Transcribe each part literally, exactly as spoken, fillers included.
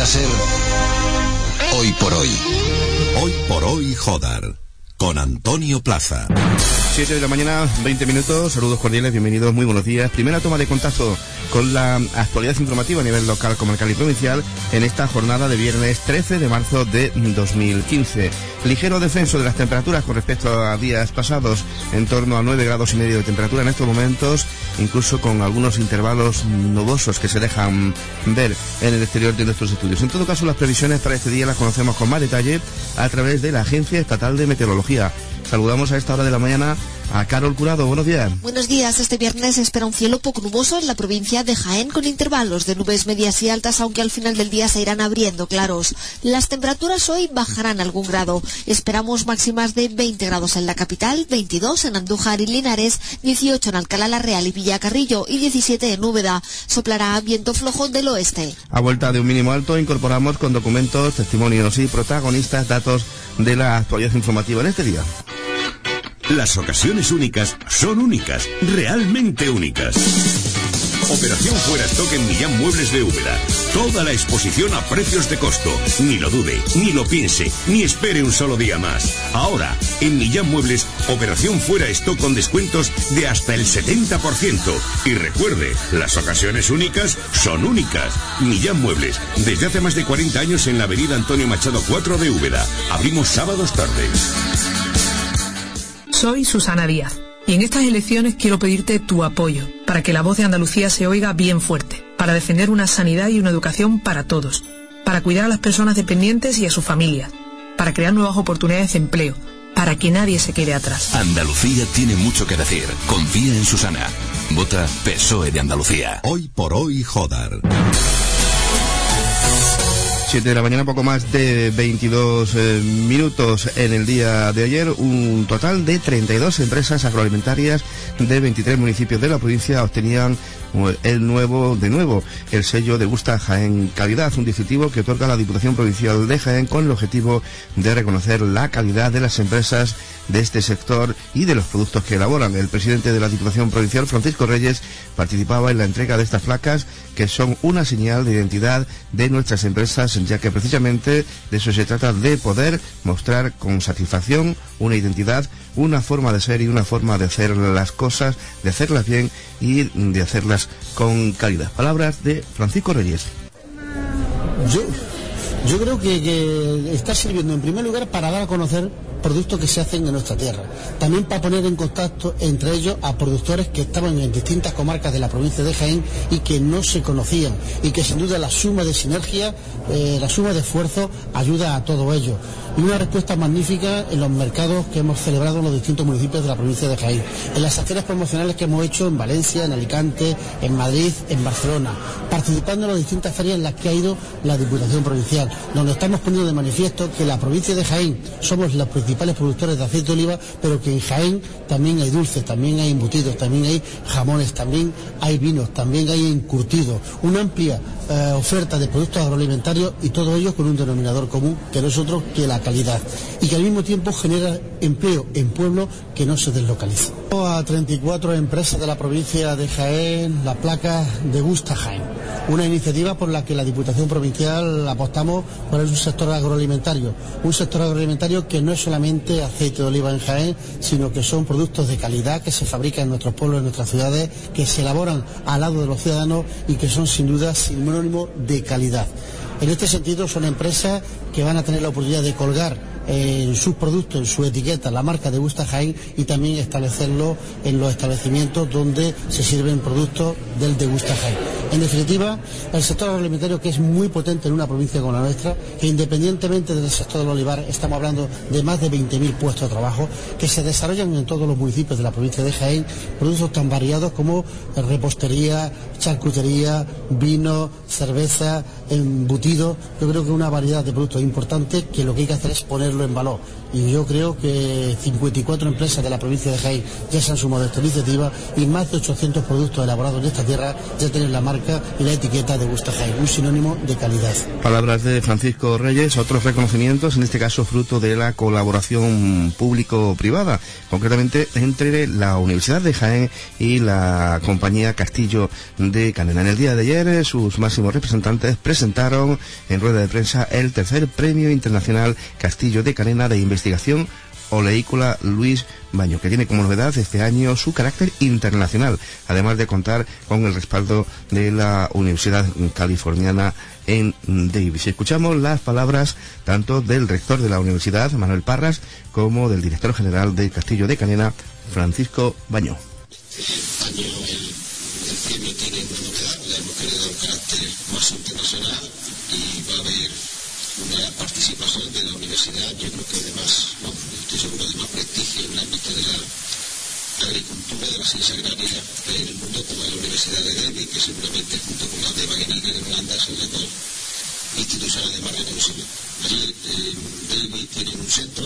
a ser Hoy por Hoy. Hoy por Hoy, Jodar, con Antonio Plaza. siete de la mañana, veinte minutos, saludos cordiales, bienvenidos, muy buenos días. Primera toma de contacto con la actualidad informativa a nivel local, comarcal y provincial en esta jornada de viernes trece de marzo de dos mil quince. Ligero descenso de las temperaturas con respecto a días pasados, en torno a nueve grados y medio de temperatura en estos momentos, incluso con algunos intervalos nubosos que se dejan ver en el exterior de nuestros estudios. En todo caso, las previsiones para este día las conocemos con más detalle a través de la Agencia Estatal de Meteorología. Saludamos a esta hora de la mañana a Carol Curado. Buenos días. Buenos días. Este viernes se espera un cielo poco nuboso en la provincia de Jaén, con intervalos de nubes medias y altas, aunque al final del día se irán abriendo claros. Las temperaturas hoy bajarán algún grado. Esperamos máximas de veinte grados en la capital, veintidós en Andújar y Linares, dieciocho en Alcalá la Real y Villacarrillo y diecisiete en Úbeda. Soplará viento flojo del oeste. A vuelta de un mínimo alto, incorporamos con documentos, testimonios y protagonistas datos de la actualidad informativa en este día. Las ocasiones únicas son únicas, realmente únicas. Operación Fuera Stock en Millán Muebles de Úbeda. Toda la exposición a precios de costo. Ni lo dude, ni lo piense, ni espere un solo día más. Ahora, en Millán Muebles, Operación Fuera Stock con descuentos de hasta el setenta por ciento. Y recuerde, las ocasiones únicas son únicas. Millán Muebles, desde hace más de cuarenta años en la avenida Antonio Machado cuatro de Úbeda. Abrimos sábados tardes. Soy Susana Díaz y en estas elecciones quiero pedirte tu apoyo para que la voz de Andalucía se oiga bien fuerte, para defender una sanidad y una educación para todos, para cuidar a las personas dependientes y a sus familias, para crear nuevas oportunidades de empleo, para que nadie se quede atrás. Andalucía tiene mucho que decir. Confía en Susana. Vota P S O E de Andalucía. Hoy por Hoy, Jodar. siete de la mañana, poco más de veintidós eh, minutos en el día de ayer. Un total de treinta y dos empresas agroalimentarias de veintitrés municipios de la provincia obtenían el nuevo, de nuevo, el sello de Gusta Jaén Calidad, un distintivo que otorga la Diputación Provincial de Jaén con el objetivo de reconocer la calidad de las empresas de este sector y de los productos que elaboran. El presidente de la Diputación Provincial, Francisco Reyes, participaba en la entrega de estas placas, que son una señal de identidad de nuestras empresas, ya que precisamente de eso se trata, de poder mostrar con satisfacción una identidad, una forma de ser y una forma de hacer las cosas, de hacerlas bien y de hacerlas con calidad. Palabras de Francisco Reyes. Yo, yo creo que, que está sirviendo en primer lugar para dar a conocer productos que se hacen en nuestra tierra, también para poner en contacto entre ellos a productores que estaban en distintas comarcas de la provincia de Jaén y que no se conocían, y que sin duda la suma de sinergia, eh, la suma de esfuerzo ayuda a todo ello. Y una respuesta magnífica en los mercados que hemos celebrado en los distintos municipios de la provincia de Jaén, en las acciones promocionales que hemos hecho en Valencia, en Alicante, en Madrid, en Barcelona, participando en las distintas ferias en las que ha ido la Diputación Provincial, donde estamos poniendo de manifiesto que la provincia de Jaén somos los principales productores de aceite de oliva, pero que en Jaén también hay dulces, también hay embutidos, también hay jamones, también hay vinos, también hay encurtidos, una amplia eh, oferta de productos agroalimentarios, y todo ello con un denominador común que no es otro que la calidad, y que al mismo tiempo genera empleo en pueblos que no se deslocalizan. A treinta y cuatro empresas de la provincia de Jaén la placa de Gusta Jaén, una iniciativa por la que la Diputación Provincial apostamos por un sector agroalimentario, un sector agroalimentario que no es solamente aceite de oliva en Jaén, sino que son productos de calidad que se fabrican en nuestros pueblos, en nuestras ciudades, que se elaboran al lado de los ciudadanos y que son sin duda sinónimo de calidad. En este sentido, son empresas que van a tener la oportunidad de colgar en sus productos, en su etiqueta, la marca de Gusta Jaén, y también establecerlo en los establecimientos donde se sirven productos del de Gusta Jaén. En definitiva, el sector agroalimentario, que es muy potente en una provincia como la nuestra, que independientemente del sector del olivar, estamos hablando de más de veinte mil puestos de trabajo que se desarrollan en todos los municipios de la provincia de Jaén, productos tan variados como repostería, charcutería, vino, cerveza, embutido. Yo creo que una variedad de productos importantes que lo que hay que hacer es ponerlo en valor. y yo creo que cincuenta y cuatro empresas de la provincia de Jaén ya se han sumado a esta iniciativa y más de ochocientos productos elaborados en esta tierra ya tienen la marca y la etiqueta de Gusta Jaén, un sinónimo de calidad. Palabras de Francisco Reyes, otros reconocimientos, en este caso fruto de la colaboración público-privada, concretamente entre la Universidad de Jaén y la compañía Castillo de Canena. En el día de ayer, sus máximos representantes presentaron en rueda de prensa el tercer Premio Internacional Castillo de Canena de Investigación Oleícola Luis Baño, que tiene como novedad este año su carácter internacional, además de contar con el respaldo de la Universidad Californiana en Davis. Escuchamos las palabras tanto del rector de la universidad, Manuel Parras, como del director general del Castillo de Canena, Francisco Baño. Este año el, el premio tiene una novedad, le hemos querido dar un carácter más internacional y va a haber una participación de la universidad, yo creo que además, no, estoy seguro de más prestigio en el ámbito de la agricultura, de la ciencia agraria en el mundo, como la Universidad de Davis, que seguramente junto con la de Wageningen en Holanda son las dos instituciones de más reconocido. Allí eh, Davis tiene un centro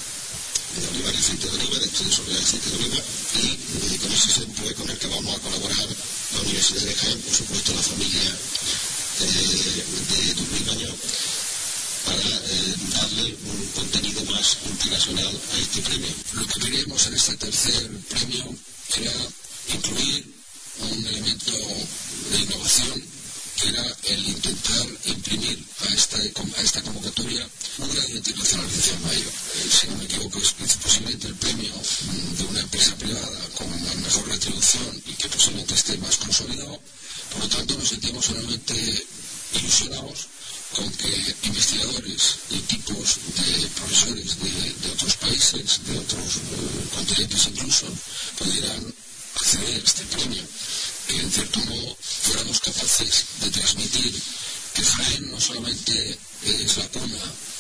de olivar y aceite de oliva, de estudios sobre el aceite de oliva, y eh, con ese centro es con el que vamos a colaborar la Universidad de Jaén, por supuesto la familia eh, de Luis Baño, para eh, darle un contenido más internacional a este premio. Lo que queríamos en este tercer premio era incluir un elemento de innovación, que era el intentar imprimir a esta, a esta convocatoria un grado de internacionalización mayor. Eh, si no me equivoco, es posiblemente el premio de una empresa privada con una mejor retribución y que posiblemente esté más consolidado. Por lo tanto, nos sentimos realmente ilusionados con que investigadores y equipos de profesores de, de otros países, de otros uh, continentes incluso, pudieran acceder a este premio, que en cierto modo fuéramos capaces de transmitir que Jaén no solamente es la cuna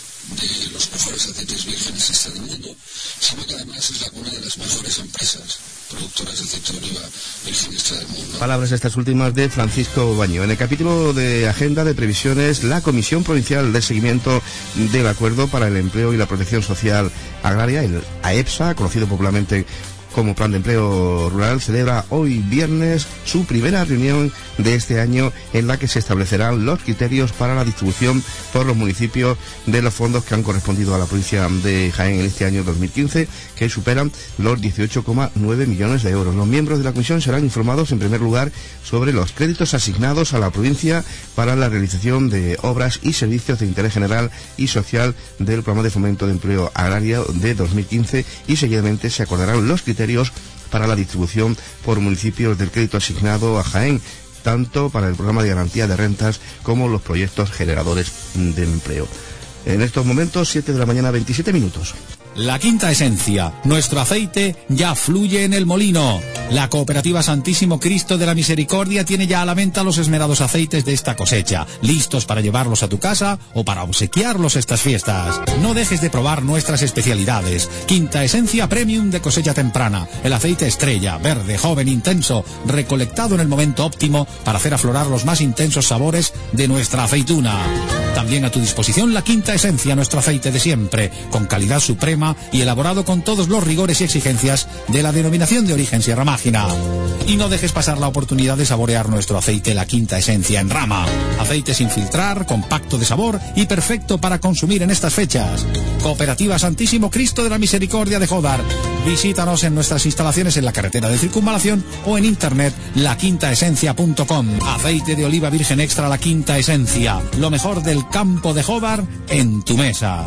de los mejores aceites vírgenes del mundo, sino que además es la cuna de las mejores empresas productoras de aceite de oliva virgen extra del mundo. Palabras estas últimas de Francisco Baño. En el capítulo de Agenda de Previsiones, la Comisión Provincial de Seguimiento del Acuerdo para el Empleo y la Protección Social Agraria, el AEPSA, conocido popularmente como Plan de Empleo Rural, celebra hoy viernes su primera reunión de este año, en la que se establecerán los criterios para la distribución por los municipios de los fondos que han correspondido a la provincia de Jaén en este año dos mil quince, que superan los dieciocho coma nueve millones de euros. Los miembros de la comisión serán informados en primer lugar sobre los créditos asignados a la provincia para la realización de obras y servicios de interés general y social del Programa de Fomento de Empleo Agrario de dos mil quince, y seguidamente se acordarán los criterios para la distribución por municipios del crédito asignado a Jaén, tanto para el programa de garantía de rentas como los proyectos generadores de empleo. En estos momentos, siete de la mañana, veintisiete minutos. La Quinta Esencia, nuestro aceite ya fluye en el molino. La Cooperativa Santísimo Cristo de la Misericordia tiene ya a la venta los esmerados aceites de esta cosecha, listos para llevarlos a tu casa o para obsequiarlos estas fiestas. No dejes de probar nuestras especialidades. Quinta Esencia Premium de cosecha temprana, el aceite estrella, verde, joven, intenso, recolectado en el momento óptimo para hacer aflorar los más intensos sabores de nuestra aceituna. También a tu disposición la Quinta Esencia, nuestro aceite de siempre, con calidad suprema y elaborado con todos los rigores y exigencias de la denominación de origen Sierra Mágina. Y no dejes pasar la oportunidad de saborear nuestro aceite La Quinta Esencia en rama. Aceite sin filtrar, compacto de sabor y perfecto para consumir en estas fechas. Cooperativa Santísimo Cristo de la Misericordia de Jódar. Visítanos en nuestras instalaciones en la carretera de Circunvalación o en internet la quinta esencia punto com. Aceite de oliva virgen extra La Quinta Esencia. Lo mejor del campo de Jódar en tu mesa.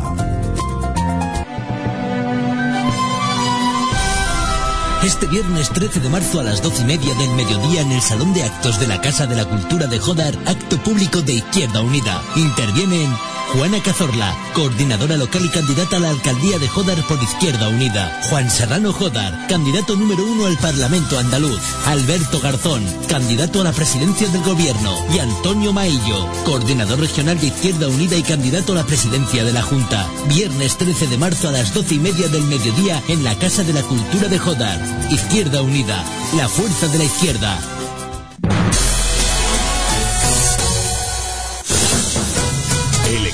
Este viernes trece de marzo a las doce y media del mediodía en el Salón de Actos de la Casa de la Cultura de Jódar, acto público de Izquierda Unida. Intervienen Juana Cazorla, coordinadora local y candidata a la alcaldía de Jódar por Izquierda Unida. Juan Serrano Jódar, candidato número uno al Parlamento andaluz. Alberto Garzón, candidato a la presidencia del gobierno. Y Antonio Maillo, coordinador regional de Izquierda Unida y candidato a la presidencia de la Junta. Viernes trece de marzo a las doce y media del mediodía en la Casa de la Cultura de Jódar. Izquierda Unida, la fuerza de la izquierda.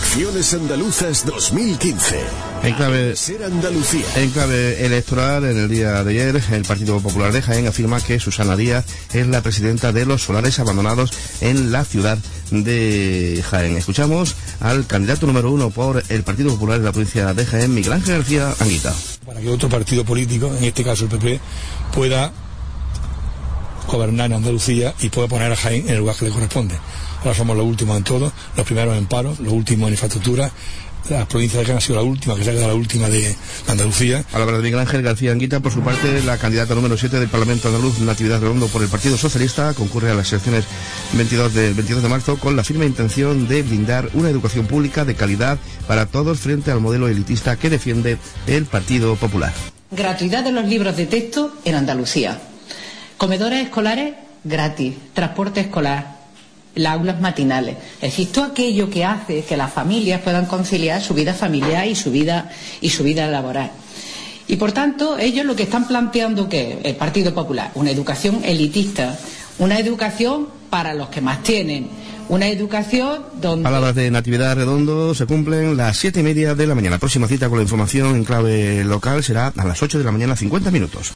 Elecciones andaluzas dos mil quince. En clave, Ser Andalucía. En clave electoral, en el día de ayer, el Partido Popular de Jaén afirma que Susana Díaz es la presidenta de los solares abandonados en la ciudad de Jaén. Escuchamos al candidato número uno por el Partido Popular de la provincia de Jaén, Miguel Ángel García Anguita. Para que otro partido político, en este caso el P P, pueda gobernar en Andalucía y pueda poner a Jaén en el lugar que le corresponde. Ahora somos los últimos en todo, los primeros en paro, los últimos en infraestructura. La provincia de Jaén ha sido la última, que se ha quedado la última de Andalucía. A la verdad de Miguel Ángel García Anguita, por su parte, la candidata número siete del Parlamento andaluz, Natividad Redondo, por el Partido Socialista, concurre a las elecciones veintidós de, veintidós de marzo con la firme intención de brindar una educación pública de calidad para todos frente al modelo elitista que defiende el Partido Popular. Gratuidad de los libros de texto en Andalucía. Comedores escolares gratis. Transporte escolar. Las aulas matinales, es decir, todo aquello que hace que las familias puedan conciliar su vida familiar y su vida y su vida laboral. Y por tanto, ellos lo que están planteando, que el Partido Popular, una educación elitista, una educación para los que más tienen, una educación donde... Palabras de Natividad Redondo. Se cumplen las siete y media de la mañana. Próxima cita con la información en clave local será a las ocho de la mañana, cincuenta minutos.